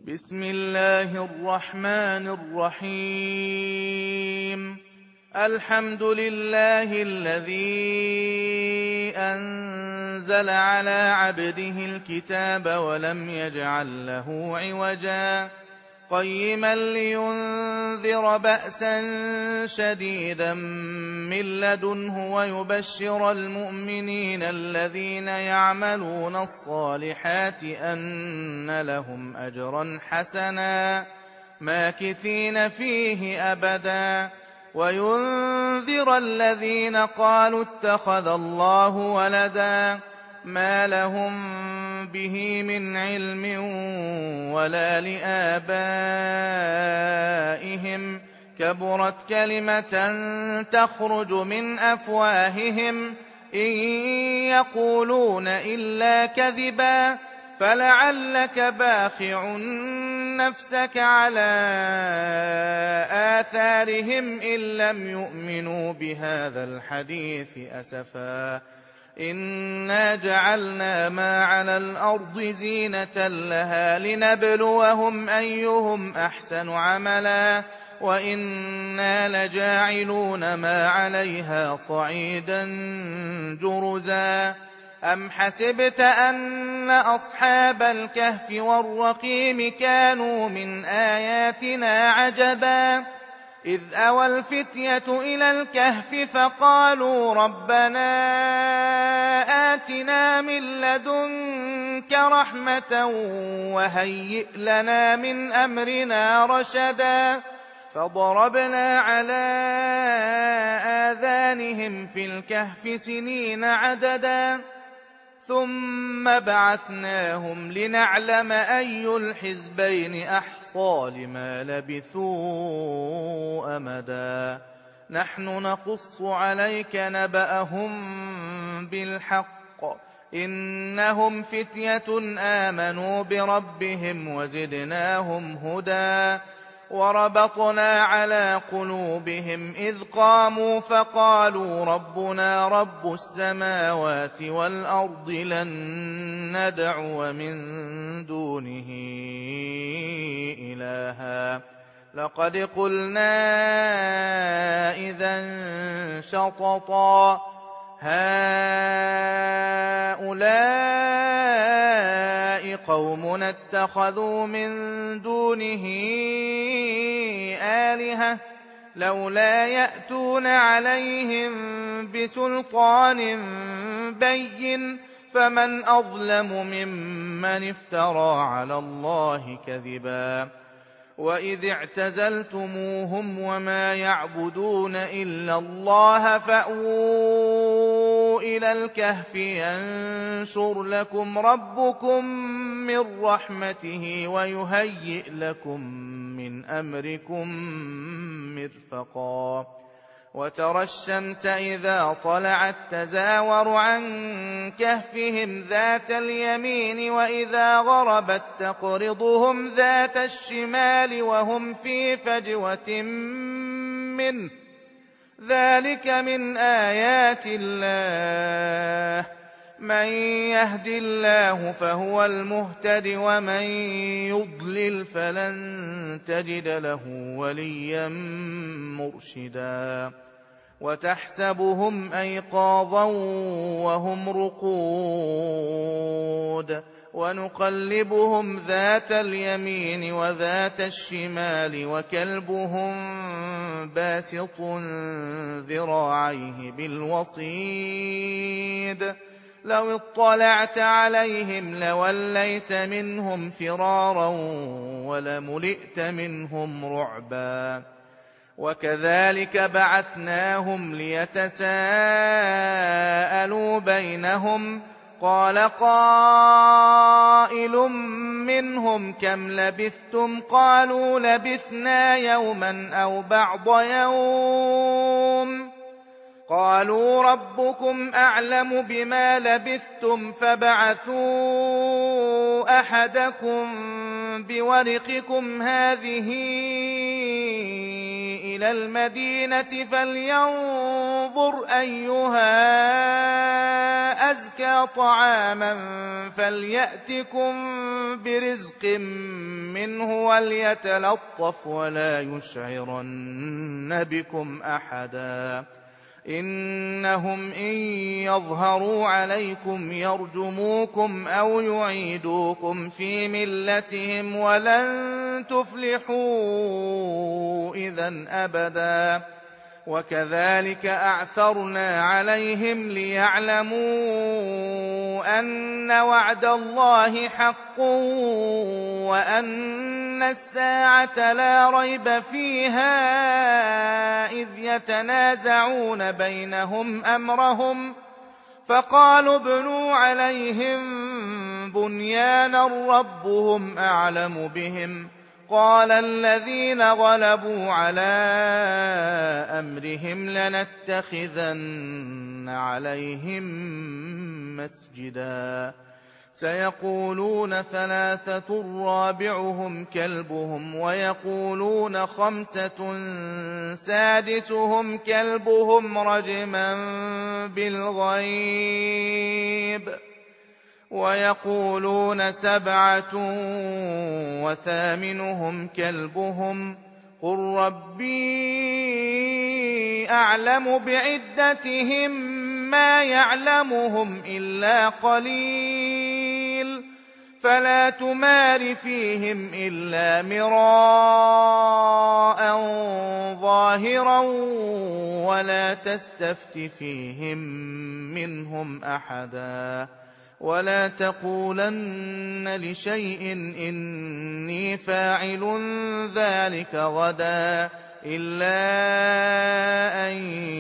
بسم الله الرحمن الرحيم الحمد لله الذي أنزل على عبده الكتاب ولم يجعل له عوجا قيما لينذر بأسا شديدا من لدنه ويبشر المؤمنين الذين يعملون الصالحات أن لهم أجرا حسنا ماكثين فيه أبدا وينذر الذين قالوا اتخذ الله ولدا ما لهم به من علم ولا لآبائهم كبرت كلمة تخرج من أفواههم إن يقولون إلا كذبا فلعلك باخع نفسك على آثارهم إن لم يؤمنوا بهذا الحديث أسفا إنا جعلنا ما على الأرض زينة لها لنبلوهم أيهم أحسن عملا وإنا لجاعلون ما عليها صعيدا جرزا أم حسبت أن أصحاب الكهف والرقيم كانوا من آياتنا عجبا إذ أوى الفتية إلى الكهف فقالوا ربنا آتنا من لدنك رحمة وهيئ لنا من أمرنا رشدا فضربنا على آذانهم في الكهف سنين عددا ثم بعثناهم لنعلم أي الحزبين أحصى لما لبثوا أمدا نحن نقص عليك نبأهم بالحق إنهم فتية آمنوا بربهم وزدناهم هدى وربطنا على قلوبهم إذ قاموا فقالوا ربنا رب السماوات والأرض لن ندعو من دونه إلها لقد قلنا إذا شططا هؤلاء قومنا اتخذوا من دونه آلهة لولا يأتون عليهم بسلطان بين فمن أظلم ممن افترى على الله كذبا وإذ اعتزلتموهم وما يعبدون إلا الله فأووا إلى الكهف ينشر لكم ربكم من رحمته ويهيئ لكم من أمركم مرفقا وترى الشمس إذا طلعت تزاور عن كهفهم ذات اليمين وإذا غربت تقرضهم ذات الشمال وهم في فجوة منه ذلك من آيات الله من يهد الله فهو المهتد ومن يضلل فلن تجد له وليا مرشدا وتحسبهم أيقاظا وهم رقود ونقلبهم ذات اليمين وذات الشمال وكلبهم باسط ذراعيه بالوصيد لو اطلعت عليهم لوليت منهم فرارا ولملئت منهم رعبا وكذلك بعثناهم ليتساءلوا بينهم قال قائل منهم كم لبثتم قالوا لبثنا يوما أو بعض يوم قالوا ربكم أعلم بما لبثتم فابعثوا أحدكم بورقكم هذه إلى المدينة فلينظر أيها أزكى طعاما فليأتكم برزق منه وليتلطف ولا يشعرن بكم أحدا إنهم إن يظهروا عليكم يرجموكم أو يعيدوكم في ملتهم ولن تفلحوا إذا أبدا وكذلك أعثرنا عليهم ليعلموا أن وعد الله حق وأن الساعة لا ريب فيها إذ يتنازعون بينهم أمرهم فقالوا ابنوا عليهم بنيانا ربهم أعلم بهم قال الذين غلبوا على أمرهم لنتخذن عليهم مسجدا سيقولون ثلاثة رابعهم كلبهم ويقولون خمسة سادسهم كلبهم رجما بالغيب ويقولون سبعة وثامنهم كلبهم قل ربي أعلم بعدتهم ما يعلمهم إلا قليل فلا تمار فيهم إلا مراء ظاهرا ولا تستفت فيهم منهم أحدا ولا تقولن لشيء إني فاعل ذلك غدا إلا أن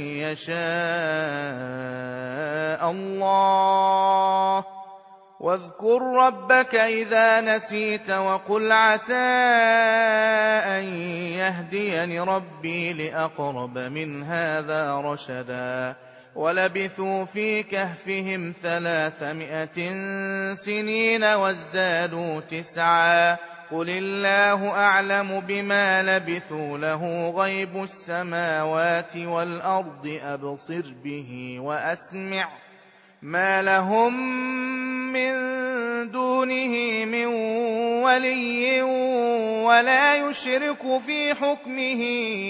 يشاء الله واذكر ربك إذا نسيت وقل عسى أن يهديني ربي لأقرب من هذا رشدا ولبثوا في كهفهم 300 سنين وازدادوا 9 قل الله أعلم بما لبثوا له غيب السماوات والأرض أبصر به وأسمع ما لهم من دونه من ولي ولا يشرك في حكمه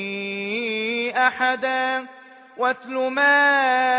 أحدا واتل ما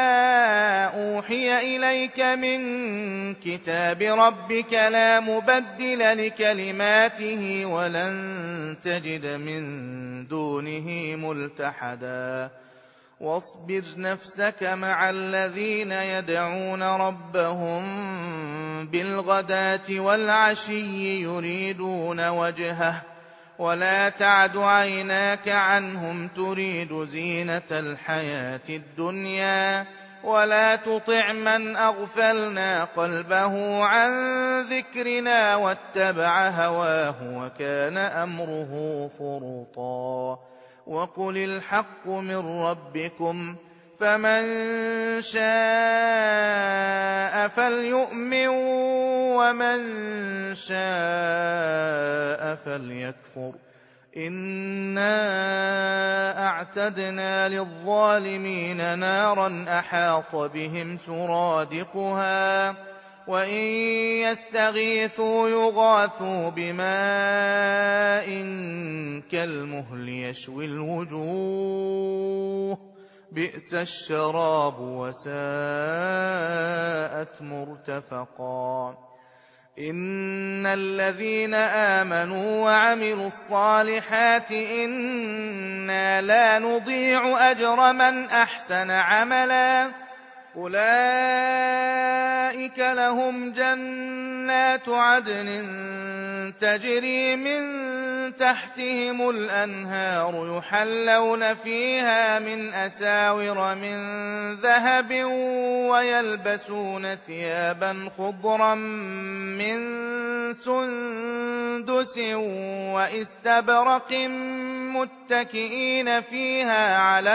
أوحي إليك من كتاب ربك لا مبدل لكلماته ولن تجد من دونه ملتحدا واصبر نفسك مع الذين يدعون ربهم بالغداة والعشي يريدون وجهه ولا تعد عيناك عنهم تريد زينة الحياة الدنيا ولا تطع من أغفلنا قلبه عن ذكرنا واتبع هواه وكان أمره فرطا وقل الحق من ربكم فمن شاء فليؤمن ومن شاء فليكفر إنا أعتدنا للظالمين نارا أحاط بهم سرادقها وإن يستغيثوا يغاثوا بماء كالمهل يشوي الوجوه بئس الشراب وساءت مرتفقا إن الذين آمنوا وعملوا الصالحات إنا لا نضيع أجر من أحسن عملا أولئك لهم جنات عدن تجري من تحتهم الأنهار يحلون فيها من أساور من ذهب ويلبسون ثيابا خضرا من سندس وإستبرق متكئين فيها على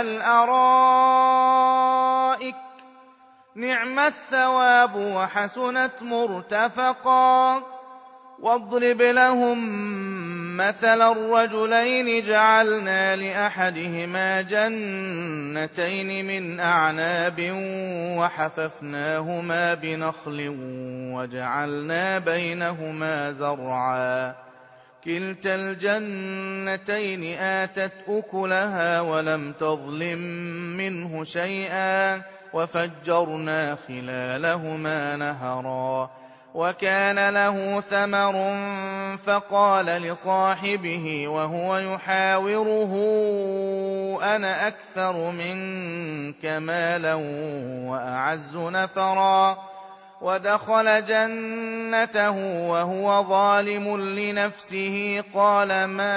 الأرائك نعم الثواب وحسنت مرتفقا واضرب لهم مثل الرجلين جعلنا لأحدهما جنتين من أعناب وحففناهما بنخل وجعلنا بينهما زرعا كلتا الجنتين آتت أكلها ولم تظلم منه شيئا وفجرنا خلالهما نهرا وكان له ثمر فقال لصاحبه وهو يحاوره أنا أكثر منك مالا وأعز نفرا ودخل جنته وهو ظالم لنفسه قال ما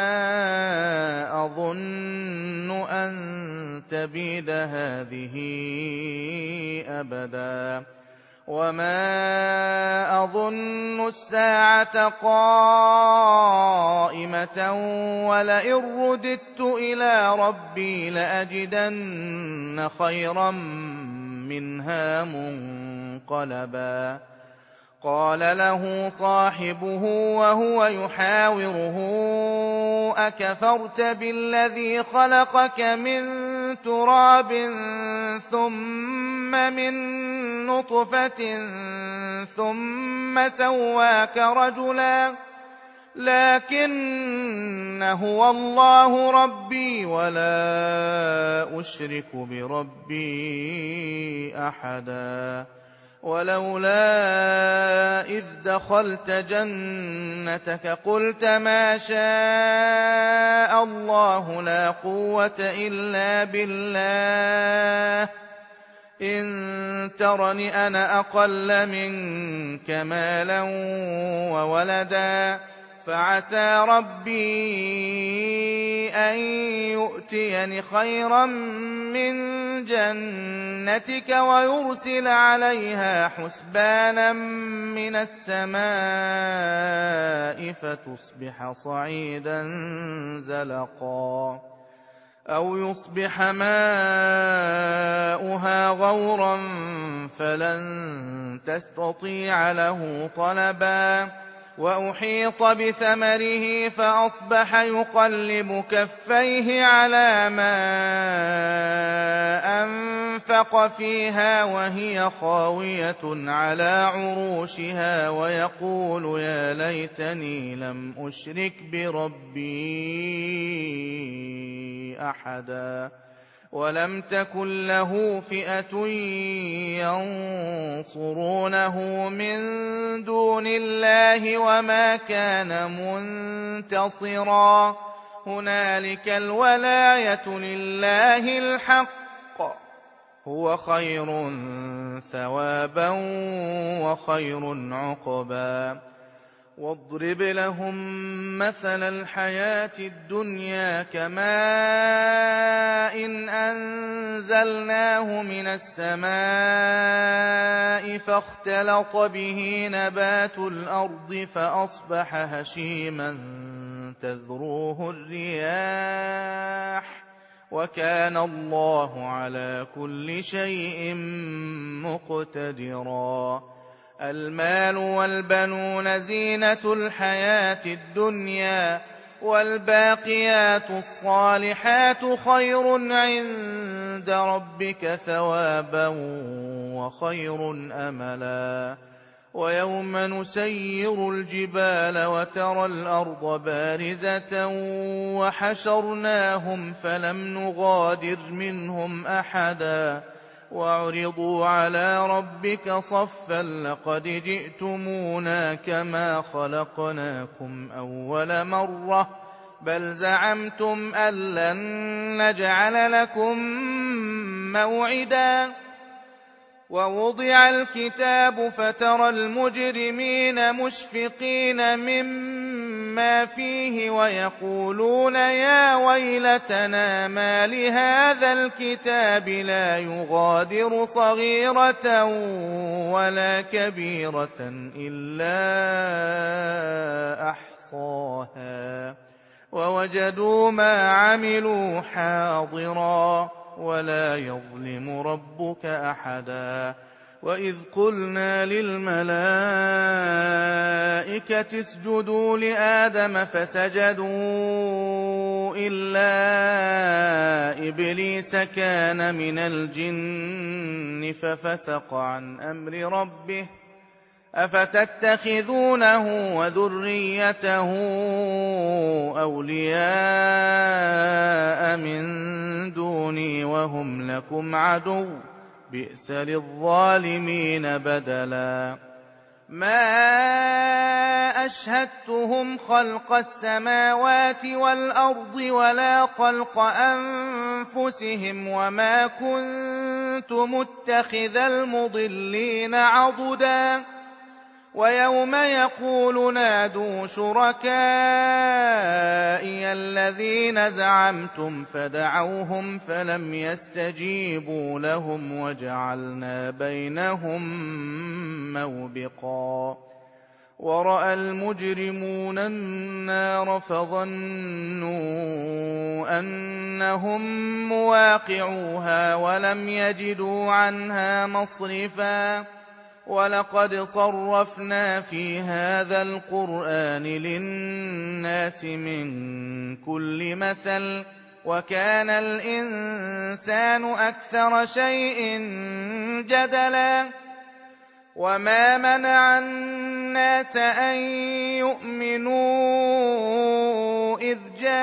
أظن أن تبيد هذه أبدا وما أظن الساعة قائمة ولئن رددت إلى ربي لأجدن خيرا منها منقلبا قال له صاحبه وهو يحاوره أكفرت بالذي خلقك من تراب ثم من نطفة ثم سواك رجلا لكن هو الله ربي ولا أشرك بربي أحدا ولولا إذ دخلت جنتك قلت ما شاء الله لا قوة إلا بالله إن ترني أنا أقل منك مالا وولدا فعسى ربي أن يؤتيني خيرا من جنتك ويرسل عليها حسبانا من السماء فتصبح صعيدا زلقا أو يصبح ماؤها غورا فلن تستطيع له طلبا وأحيط بثمره فأصبح يقلب كفيه على ما أنفق فيها وهي خاوية على عروشها ويقول يا ليتني لم أشرك بربي أحدا ولم تكن له فئة ينصرونه من دون الله وما كان منتصرا هنالك الولاية لله الحق هو خير ثوابا وخير عقبا واضرب لهم مثل الحياة الدنيا كماء إن أنزلناه من السماء فاختلط به نبات الأرض فأصبح هشيما تذروه الرياح وكان الله على كل شيء مقتدرا المال والبنون زينة الحياة الدنيا والباقيات الصالحات خير عند ربك ثوابا وخير أملا ويوم نسير الجبال وترى الأرض بارزة وحشرناهم فلم نغادر منهم أحدا وعرضوا على ربك صفا لقد جئتمونا كما خلقناكم أول مرة بل زعمتم أن لن نجعل لكم موعدا ووضع الكتاب فترى المجرمين مشفقين مما فيه ويقولون يا ويلتنا ما لهذا الكتاب لا يغادر صغيرة ولا كبيرة إلا أحصاها ووجدوا ما عملوا حاضرا ولا يظلم ربك أحدا وإذ قلنا للملائكة اسجدوا لآدم فسجدوا إلا إبليس كان من الجن ففسق عن أمر ربه أفتتخذونه وذريته أولياء من دوني وهم لكم عدو بئس للظالمين بدلا ما أشهدتهم خلق السماوات والأرض ولا خلق أنفسهم وما كنت متخذ المضلين عضدا ويوم يقول نادوا شركائي الذين زعمتم فدعوهم فلم يستجيبوا لهم وجعلنا بينهم موبقا ورأى المجرمون النار فظنوا أنهم مواقعوها ولم يجدوا عنها مصرفا ولقد صرفنا في هذا القرآن للناس من كل مثل وكان الإنسان أكثر شيء جدلا وما منع الناس أن يؤمنوا إذ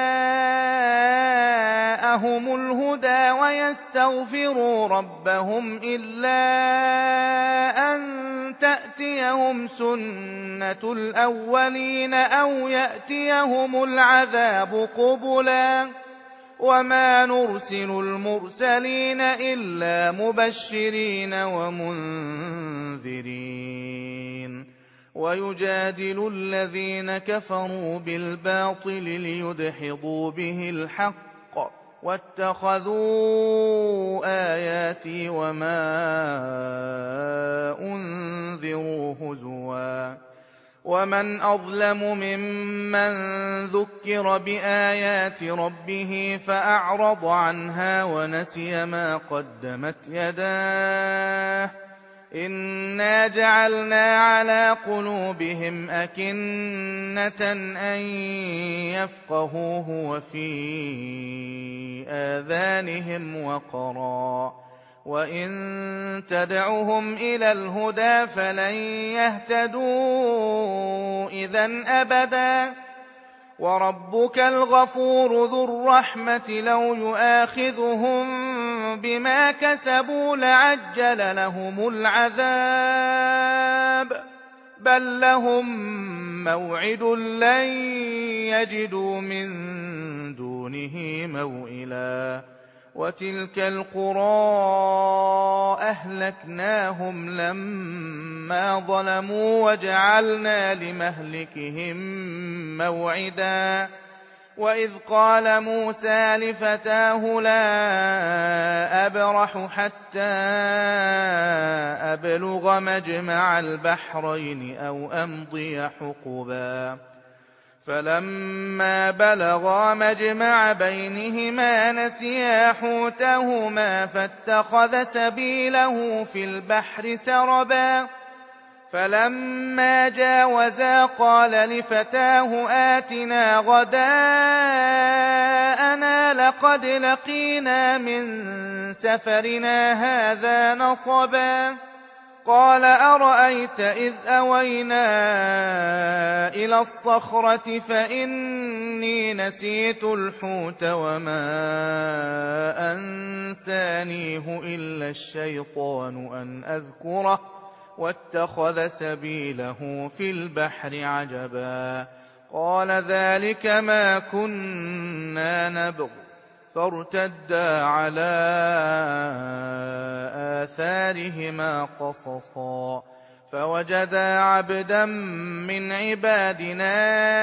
جاءهم الهدى ويستغفروا ربهم إلا أن تأتيهم سنة الأولين أو يأتيهم العذاب قبلا وما نرسل المرسلين إلا مبشرين ومنذرين ويجادل الذين كفروا بالباطل ليدحضوا به الحق واتخذوا آياتي وما أنذروا هزوا ومن أظلم ممن ذكر بآيات ربه فأعرض عنها ونسي ما قدمت يداه إنا جعلنا على قلوبهم أكنة أن يفقهوه وفي آذانهم وقرا وإن تدعهم إلى الهدى فلن يهتدوا إذن أبدا وربك الغفور ذو الرحمة لو يؤاخذهم بما كسبوا لعجل لهم العذاب بل لهم موعد لن يجدوا من دونه موئلا وتلك القرى أهلكناهم لما ظلموا وجعلنا لمهلكهم موعدا وإذ قال موسى لفتاه لا أبرح حتى أبلغ مجمع البحرين أو أمضي حقبا فلما بلغا مجمع بينهما نسيا حوتهما فاتخذ سبيله في البحر سربا فلما جاوزا قال لفتاه آتنا غداءنا لقد لقينا من سفرنا هذا نصبا قال أرأيت إذ أوينا إلى الصخرة فإني نسيت الحوت وما أنسانيه إلا الشيطان أن أذكره واتخذ سبيله في البحر عجبا قال ذلك ما كنا نبغ فارتدا على آثارهما قصصا فوجدا عبدا من عبادنا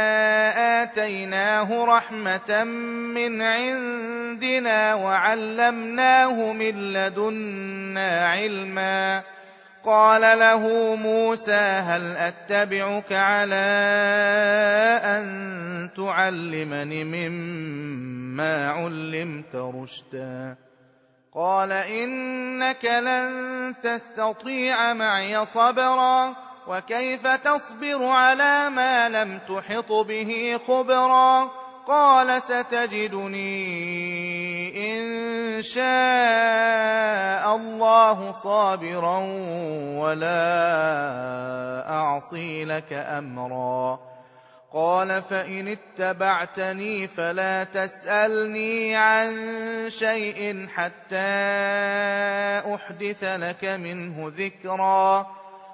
آتيناه رحمة من عندنا وعلمناه من لدنا علما قال له موسى هل أتبعك على أن تعلمني مما علمت رشدا قال إنك لن تستطيع معي صبرا وكيف تصبر على ما لم تحط به خبرا قال ستجدني إن شاء الله صابرا ولا أعصي لك أمرا قال فإن اتبعتني فلا تسألني عن شيء حتى أحدث لك منه ذكرا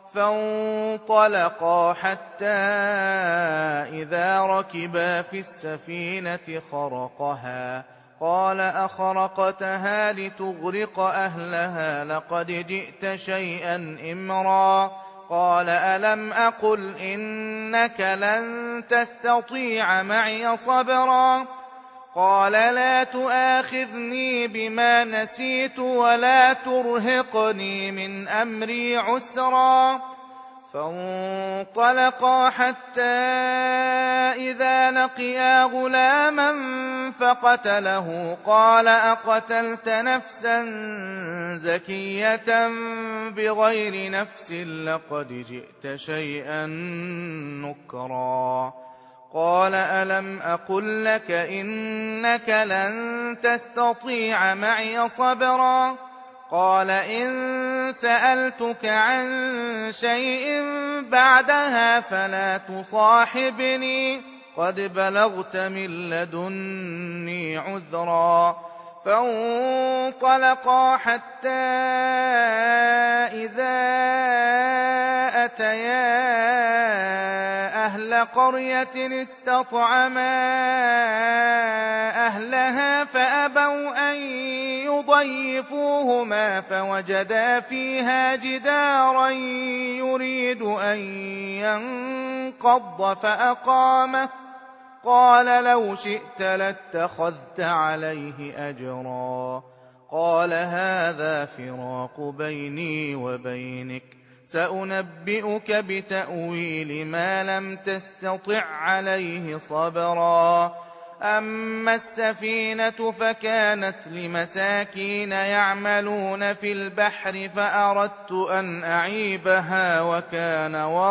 فانطلقا حتى إذا ركبا في السفينة خرقها قال أخرقتها لتغرق أهلها لقد جئت شيئا إمرا قال ألم أقل إنك لن تستطيع معي صبرا قال لا تؤاخذني بما نسيت ولا ترهقني من أمري عسرا فانطلقا حتى إذا لقيا غلاما فقتله قال أقتلت نفسا زكية بغير نفس لقد جئت شيئا نكرا قال ألم أقل لك إنك لن تستطيع معي صبرا قال إن سألتك عن شيء بعدها فلا تصاحبني قد بلغت من لدني عذرا فانطلقا حتى إذا أتيا أهل قرية استطعما أهلها فأبوا أن يضيفوهما فوجدا فيها جدارا يريد أن ينقض فأقامه قال لو شئت لاتخذت عليه أجرا قال هذا فراق بيني وبينك سأنبئك بتأويل ما لم تستطع عليه صبرا أما السفينة فكانت لمساكين يعملون في البحر فأردت أن أعيبها وكان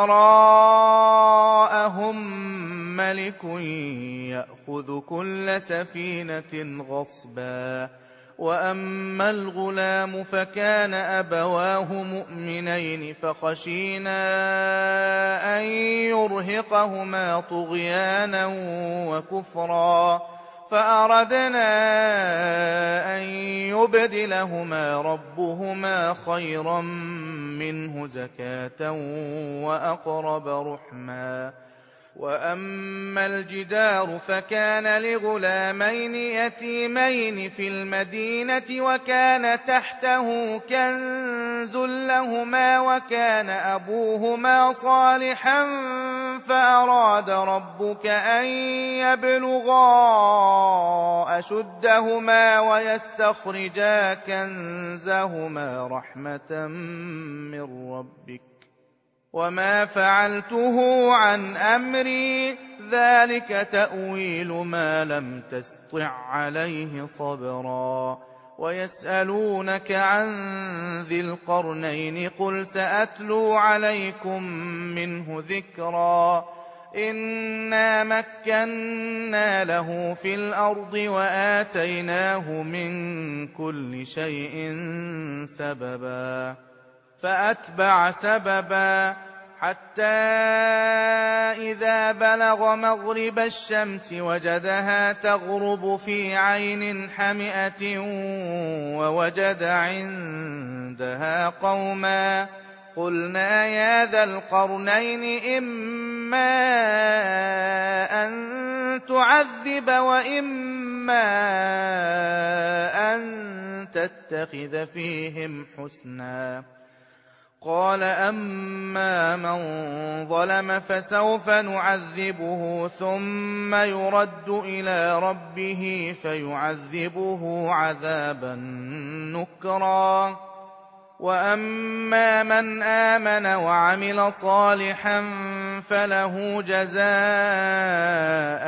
وراءهم ملك يأخذ كل سفينة غصبا وأما الغلام فكان أبواه مؤمنين فخشينا أن يرهقهما طغيانا وكفرا فأردنا أن يبدلهما ربهما خيرا منه زكاة وأقرب رحما وأما الجدار فكان لغلامين يتيمين في المدينة وكان تحته كنز لهما وكان أبوهما صالحا فأراد ربك أن يبلغا أشدهما ويستخرجا كنزهما رحمة من ربك وما فعلته عن أمري ذلك تأويل ما لم تستطع عليه صبرا ويسألونك عن ذي القرنين قل سأتلو عليكم منه ذكرا إنا مكنا له في الأرض وآتيناه من كل شيء سببا فأتبع سببا حتى إذا بلغ مغرب الشمس وجدها تغرب في عين حمئة ووجد عندها قوما قلنا يا ذا القرنين إما أن تعذب وإما أن تتخذ فيهم حسنا قال أما من ظلم فسوف نعذبه ثم يرد إلى ربه فيعذبه عذابا نكرا وأما من آمن وعمل صالحا فله جزاء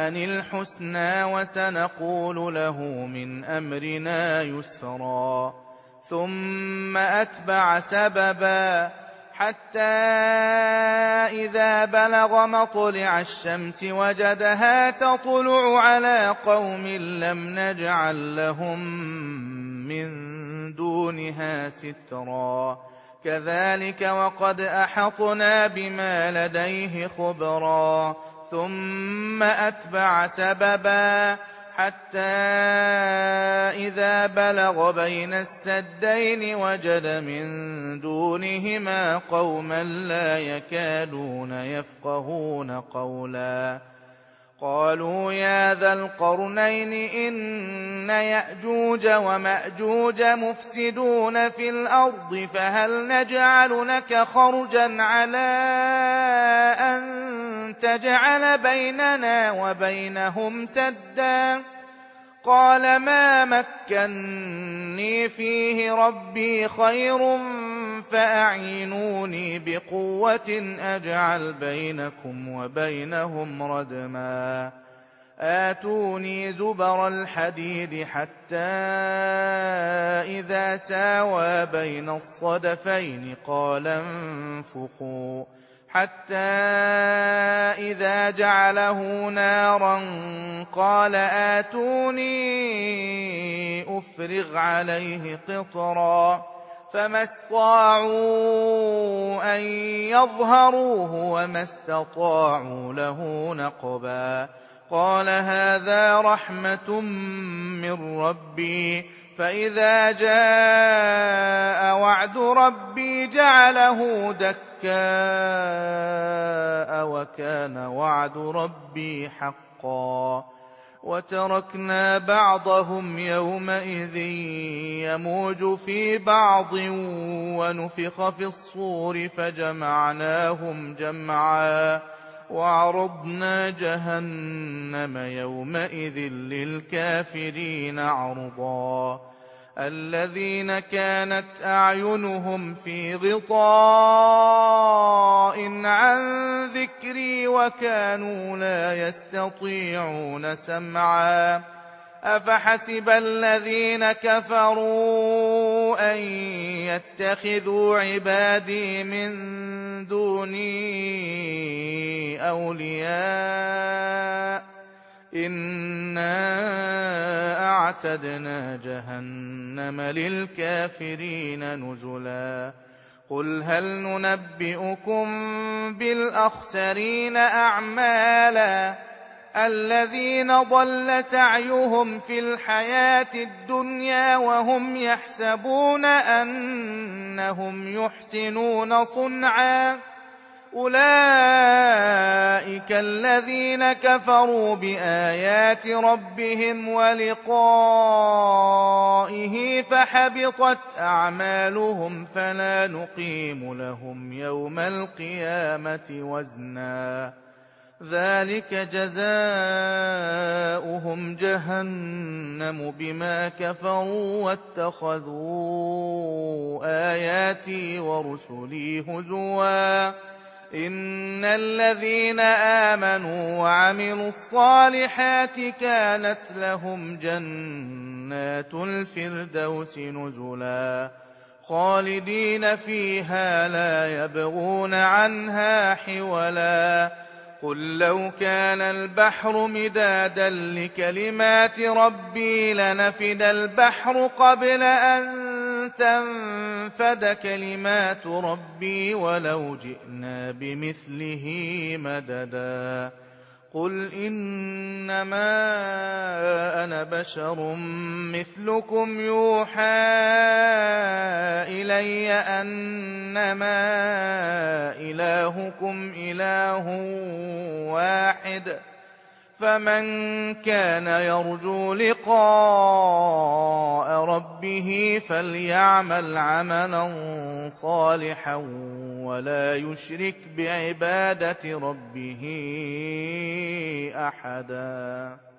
الحسنى وسنقول له من أمرنا يسرا ثم أتبع سببا حتى إذا بلغ مطلع الشمس وجدها تطلع على قوم لم نجعل لهم من دونها سترا كذلك وقد أحطنا بما لديه خبرا ثم أتبع سببا حتى إذا بلغ بين السدين وجد من دونهما قوما لا يكادون يفقهون قولا قالوا يا ذا القرنين إن يأجوج ومأجوج مفسدون في الأرض فهل نجعل لك خرجا على أن تجعل بيننا وبينهم سدا قال ما مكني فيه ربي خير فأعينوني بقوة أجعل بينكم وبينهم ردما آتوني زبر الحديد حتى إذا ساوى بين الصدفين قال انفخوا حتى إذا جعله نارا قال آتوني أفرغ عليه قطرا فما استطاعوا أن يظهروه وما استطاعوا له نقبا قال هذا رحمة من ربي فإذا جاء وعد ربي جعله دكاء وكان وعد ربي حقا وتركنا بعضهم يومئذ يموج في بعض ونفخ في الصور فجمعناهم جمعا وعرضنا جهنم يومئذ للكافرين عرضا الذين كانت أعينهم في غطاء عن ذكري وكانوا لا يستطيعون سمعا أفحسب الذين كفروا أن يتخذوا عبادي من دوني أولياء إنا أعتدنا جهنم للكافرين نزلا قل هل ننبئكم بالأخسرين أعمالا الذين ضل سعيهم في الحياة الدنيا وهم يحسبون أنهم يحسنون صنعا أولئك الذين كفروا بآيات ربهم ولقائه فحبطت أعمالهم فلا نقيم لهم يوم القيامة وزنا ذلك جزاؤهم جهنم بما كفروا واتخذوا آياتي ورسلي هزوا إن الذين آمنوا وعملوا الصالحات كانت لهم جنات الفردوس نزلا خالدين فيها لا يبغون عنها حولا قل لو كان البحر مدادا لكلمات ربي لنفد البحر قبل أن تنفد كلمات ربي ولو جئنا بمثله مددا قل إنما أنا بشر مثلكم يوحى إلي أنما إلهكم إله واحد فمن كان يرجو لقاء ربه فليعمل عملا صالحا ولا يشرك بعبادة ربه أحدا